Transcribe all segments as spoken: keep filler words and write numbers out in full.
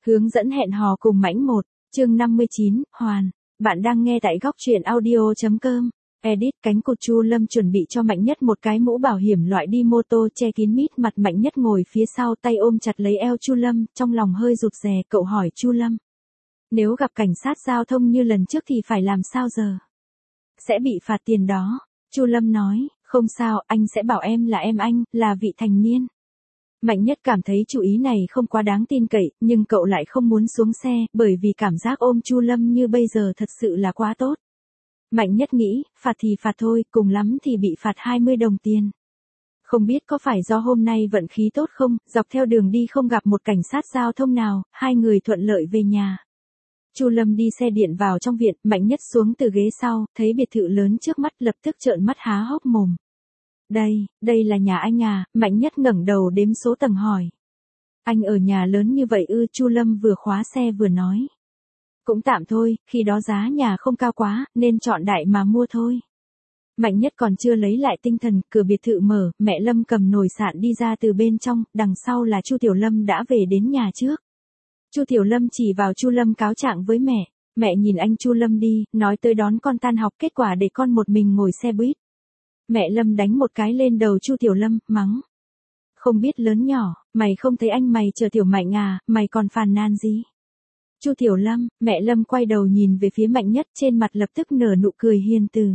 Hướng dẫn hẹn hò cùng Mãnh một, chương năm mươi chín, Hoàn. Bạn đang nghe tại góc truyện audio.com. Edit. Cánh cụt. Chu Lâm chuẩn bị cho Mạnh Nhất một cái mũ bảo hiểm loại đi mô tô che kín mít mặt. Mạnh Nhất ngồi phía sau, tay ôm chặt lấy eo Chu Lâm, trong lòng hơi rụt rè. Cậu hỏi Chu Lâm, nếu gặp cảnh sát giao thông như lần trước thì phải làm sao giờ? Sẽ bị phạt tiền đó. Chu Lâm nói, không sao, anh sẽ bảo em là em anh, là vị thành niên. Mạnh Nhất cảm thấy chủ ý này không quá đáng tin cậy, nhưng cậu lại không muốn xuống xe, bởi vì cảm giác ôm Chu Lâm như bây giờ thật sự là quá tốt. Mạnh Nhất nghĩ, phạt thì phạt thôi, cùng lắm thì bị phạt hai mươi đồng tiền. Không biết có phải do hôm nay vận khí tốt không, dọc theo đường đi không gặp một cảnh sát giao thông nào, hai người thuận lợi về nhà. Chu Lâm đi xe điện vào trong viện, Mạnh Nhất xuống từ ghế sau, thấy biệt thự lớn trước mắt lập tức trợn mắt há hốc mồm. Đây, đây là nhà anh à? Mạnh Nhất ngẩng đầu đếm số tầng hỏi. Anh ở nhà lớn như vậy ư? Chu Lâm vừa khóa xe vừa nói. Cũng tạm thôi, khi đó giá nhà không cao quá, nên chọn đại mà mua thôi. Mạnh Nhất còn chưa lấy lại tinh thần, cửa biệt thự mở, mẹ Lâm cầm nồi sạn đi ra từ bên trong, đằng sau là Chu Tiểu Lâm đã về đến nhà trước. Chu Tiểu Lâm chỉ vào Chu Lâm cáo trạng với mẹ. Mẹ nhìn anh Chu Lâm đi, nói tới đón con tan học, kết quả để con một mình ngồi xe buýt. Mẹ Lâm đánh một cái lên đầu Chu Tiểu Lâm, mắng. Không biết lớn nhỏ, mày không thấy anh mày chờ Tiểu Mạnh à, mày còn phàn nàn gì? Chu Tiểu Lâm, mẹ Lâm quay đầu nhìn về phía Mạnh Nhất, trên mặt lập tức nở nụ cười hiền từ.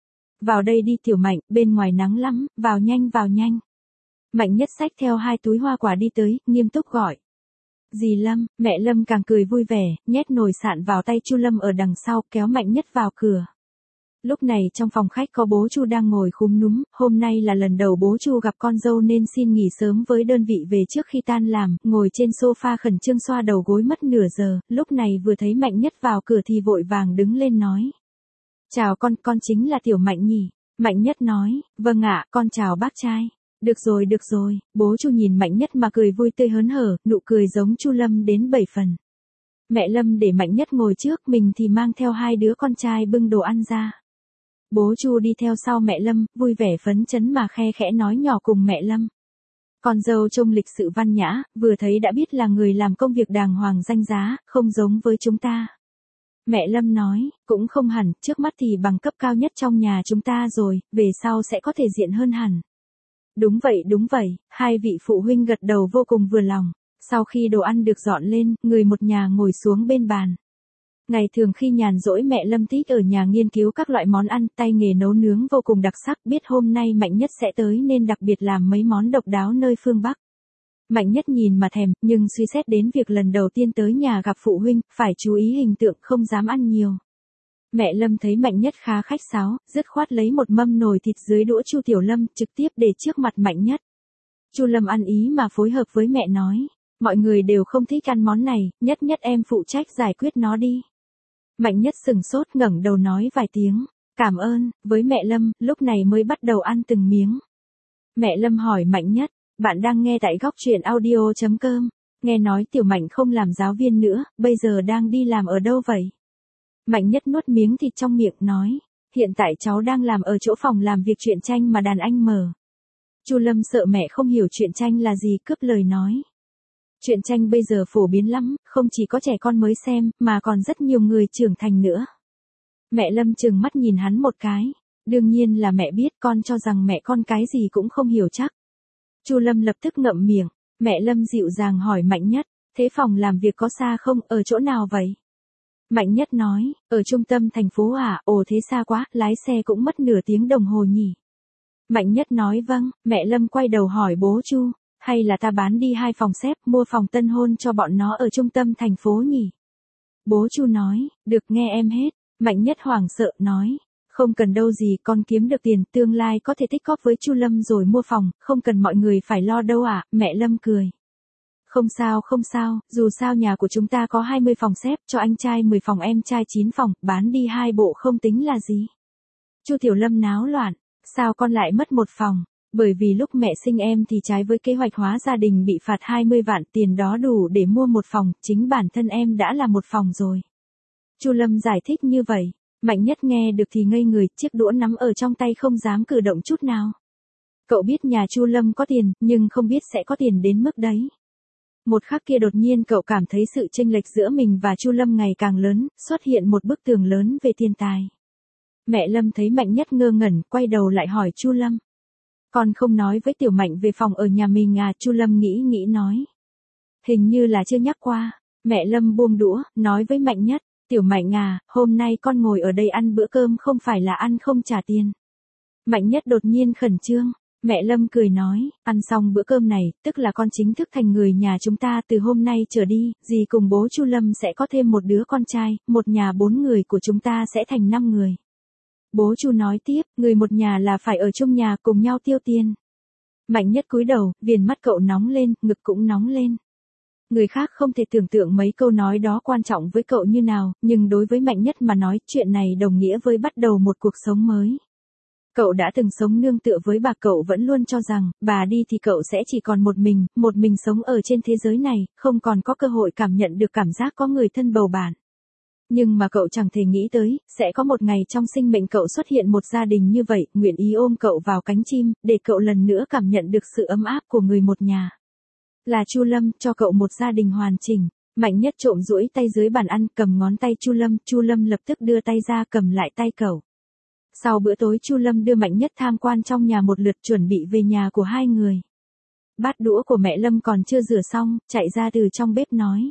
Vào đây đi Tiểu Mạnh, bên ngoài nắng lắm, vào nhanh vào nhanh. Mạnh Nhất xách theo hai túi hoa quả đi tới, nghiêm túc gọi. Dì Lâm, mẹ Lâm càng cười vui vẻ, nhét nồi sạn vào tay Chu Lâm ở đằng sau, kéo Mạnh Nhất vào cửa. Lúc này trong phòng khách có bố Chu đang ngồi khúm núm, hôm nay là lần đầu bố Chu gặp con dâu nên xin nghỉ sớm với đơn vị về trước khi tan làm, ngồi trên sofa khẩn trương xoa đầu gối mất nửa giờ, lúc này vừa thấy Mạnh Nhất vào cửa thì vội vàng đứng lên nói. Chào con, con chính là Tiểu Mạnh nhỉ? Mạnh Nhất nói, vâng ạ, con chào bác trai. Được rồi được rồi, bố Chu nhìn Mạnh Nhất mà cười vui tươi hớn hở, nụ cười giống Chu Lâm đến bảy phần. Mẹ Lâm để Mạnh Nhất ngồi trước, mình thì mang theo hai đứa con trai bưng đồ ăn ra. Bố Chu đi theo sau mẹ Lâm, vui vẻ phấn chấn mà khe khẽ nói nhỏ cùng mẹ Lâm. Con dâu trông lịch sự văn nhã, vừa thấy đã biết là người làm công việc đàng hoàng danh giá, không giống với chúng ta. Mẹ Lâm nói, cũng không hẳn, trước mắt thì bằng cấp cao nhất trong nhà chúng ta rồi, về sau sẽ có thể diện hơn hẳn. Đúng vậy đúng vậy, hai vị phụ huynh gật đầu vô cùng vừa lòng. Sau khi đồ ăn được dọn lên, người một nhà ngồi xuống bên bàn. Ngày thường khi nhàn rỗi mẹ Lâm thích ở nhà nghiên cứu các loại món ăn, tay nghề nấu nướng vô cùng đặc sắc, biết hôm nay Mạnh Nhất sẽ tới nên đặc biệt làm mấy món độc đáo nơi phương Bắc. Mạnh Nhất nhìn mà thèm, nhưng suy xét đến việc lần đầu tiên tới nhà gặp phụ huynh, phải chú ý hình tượng không dám ăn nhiều. Mẹ Lâm thấy Mạnh Nhất khá khách sáo, dứt khoát lấy một mâm nồi thịt dưới đũa Chu Tiểu Lâm, trực tiếp để trước mặt Mạnh Nhất. Chu Lâm ăn ý mà phối hợp với mẹ nói, mọi người đều không thích ăn món này, Nhất Nhất em phụ trách giải quyết nó đi. Mạnh Nhất sừng sốt ngẩng đầu nói vài tiếng, cảm ơn, với mẹ Lâm, lúc này mới bắt đầu ăn từng miếng. Mẹ Lâm hỏi Mạnh Nhất, bạn đang nghe tại góc truyện audio.com, nghe nói Tiểu Mạnh không làm giáo viên nữa, bây giờ đang đi làm ở đâu vậy? Mạnh Nhất nuốt miếng thịt trong miệng nói, hiện tại cháu đang làm ở chỗ phòng làm việc truyện tranh mà đàn anh mở. Chu Lâm sợ mẹ không hiểu truyện tranh là gì, cướp lời nói. Truyện tranh bây giờ phổ biến lắm, không chỉ có trẻ con mới xem, mà còn rất nhiều người trưởng thành nữa. Mẹ Lâm trừng mắt nhìn hắn một cái. Đương nhiên là mẹ biết, con cho rằng mẹ con cái gì cũng không hiểu chắc. Chu Lâm lập tức ngậm miệng. Mẹ Lâm dịu dàng hỏi Mạnh Nhất, thế phòng làm việc có xa không, ở chỗ nào vậy? Mạnh Nhất nói, ở trung tâm thành phố à, ồ thế xa quá, lái xe cũng mất nửa tiếng đồng hồ nhỉ. Mạnh Nhất nói vâng, mẹ Lâm quay đầu hỏi bố Chu. Hay là ta bán đi hai phòng xếp, mua phòng tân hôn cho bọn nó ở trung tâm thành phố nhỉ? Bố Chu nói, được nghe em hết. Mạnh Nhất hoảng sợ nói, không cần đâu gì, con kiếm được tiền, tương lai có thể tích góp với Chu Lâm rồi mua phòng, không cần mọi người phải lo đâu ạ. À? Mẹ Lâm cười. Không sao không sao, dù sao nhà của chúng ta có hai mươi phòng xếp, cho anh trai mười phòng em trai chín phòng, bán đi hai bộ không tính là gì. Chu Tiểu Lâm náo loạn, sao con lại mất một phòng? Bởi vì lúc mẹ sinh em thì trái với kế hoạch hóa gia đình bị phạt hai mươi vạn, tiền đó đủ để mua một phòng, chính bản thân em đã là một phòng rồi. Chu Lâm giải thích như vậy, Mạnh Nhất nghe được thì ngây người, chiếc đũa nắm ở trong tay không dám cử động chút nào. Cậu biết nhà Chu Lâm có tiền, nhưng không biết sẽ có tiền đến mức đấy. Một khắc kia đột nhiên cậu cảm thấy sự chênh lệch giữa mình và Chu Lâm ngày càng lớn, xuất hiện một bức tường lớn về thiên tài. Mẹ Lâm thấy Mạnh Nhất ngơ ngẩn, quay đầu lại hỏi Chu Lâm. Con không nói với Tiểu Mạnh về phòng ở nhà mình à? Chu Lâm nghĩ nghĩ nói. Hình như là chưa nhắc qua. Mẹ Lâm buông đũa, nói với Mạnh Nhất. Tiểu Mạnh à, hôm nay con ngồi ở đây ăn bữa cơm không phải là ăn không trả tiền. Mạnh Nhất đột nhiên khẩn trương. Mẹ Lâm cười nói, ăn xong bữa cơm này, tức là con chính thức thành người nhà chúng ta từ hôm nay trở đi, dì cùng bố Chu Lâm sẽ có thêm một đứa con trai, một nhà bốn người của chúng ta sẽ thành năm người. Bố Chu nói tiếp, người một nhà là phải ở chung nhà cùng nhau tiêu tiền. Mạnh Nhất cúi đầu, viền mắt cậu nóng lên, ngực cũng nóng lên. Người khác không thể tưởng tượng mấy câu nói đó quan trọng với cậu như nào, nhưng đối với Mạnh Nhất mà nói, chuyện này đồng nghĩa với bắt đầu một cuộc sống mới. Cậu đã từng sống nương tựa với bà, cậu vẫn luôn cho rằng, bà đi thì cậu sẽ chỉ còn một mình, một mình sống ở trên thế giới này, không còn có cơ hội cảm nhận được cảm giác có người thân bầu bạn. Nhưng mà cậu chẳng thể nghĩ tới, sẽ có một ngày trong sinh mệnh cậu xuất hiện một gia đình như vậy, nguyện ý ôm cậu vào cánh chim, để cậu lần nữa cảm nhận được sự ấm áp của người một nhà. Là Chu Lâm, cho cậu một gia đình hoàn chỉnh. Mạnh Nhất trộm duỗi tay dưới bàn ăn, cầm ngón tay Chu Lâm, Chu Lâm lập tức đưa tay ra cầm lại tay cậu. Sau bữa tối Chu Lâm đưa Mạnh Nhất tham quan trong nhà một lượt, chuẩn bị về nhà của hai người. Bát đũa của mẹ Lâm còn chưa rửa xong, chạy ra từ trong bếp nói.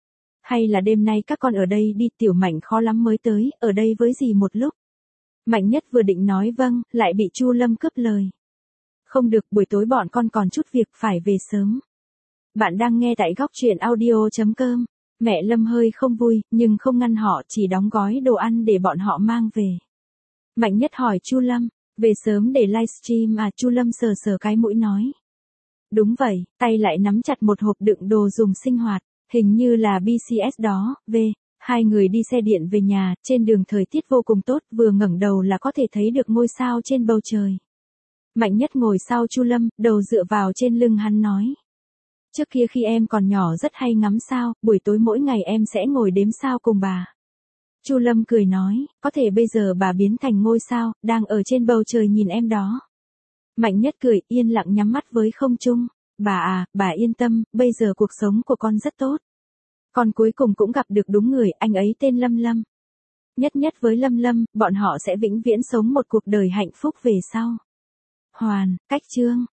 Hay là đêm nay các con ở đây đi, Tiểu Mạnh khó lắm mới tới, ở đây với dì một lúc. Mạnh Nhất vừa định nói vâng, lại bị Chu Lâm cướp lời. Không được, buổi tối bọn con còn chút việc phải về sớm. Bạn đang nghe tại góc truyện audio chấm com. Mẹ Lâm hơi không vui, nhưng không ngăn họ, chỉ đóng gói đồ ăn để bọn họ mang về. Mạnh Nhất hỏi Chu Lâm, về sớm để livestream à? Chu Lâm sờ sờ cái mũi nói. Đúng vậy, tay lại nắm chặt một hộp đựng đồ dùng sinh hoạt, hình như là bê xê ét đó, về. Hai người đi xe điện về nhà, trên đường thời tiết vô cùng tốt, vừa ngẩng đầu là có thể thấy được ngôi sao trên bầu trời. Mạnh Nhất ngồi sau Chu Lâm, đầu dựa vào trên lưng hắn nói. Trước kia khi em còn nhỏ rất hay ngắm sao, buổi tối mỗi ngày em sẽ ngồi đếm sao cùng bà. Chu Lâm cười nói, có thể bây giờ bà biến thành ngôi sao, đang ở trên bầu trời nhìn em đó. Mạnh Nhất cười, yên lặng nhắm mắt với không trung. Bà à, bà yên tâm, bây giờ cuộc sống của con rất tốt. Con cuối cùng cũng gặp được đúng người, anh ấy tên Lâm Lâm. Nhất Nhất với Lâm Lâm, bọn họ sẽ vĩnh viễn sống một cuộc đời hạnh phúc về sau. Hoàn, cách chương.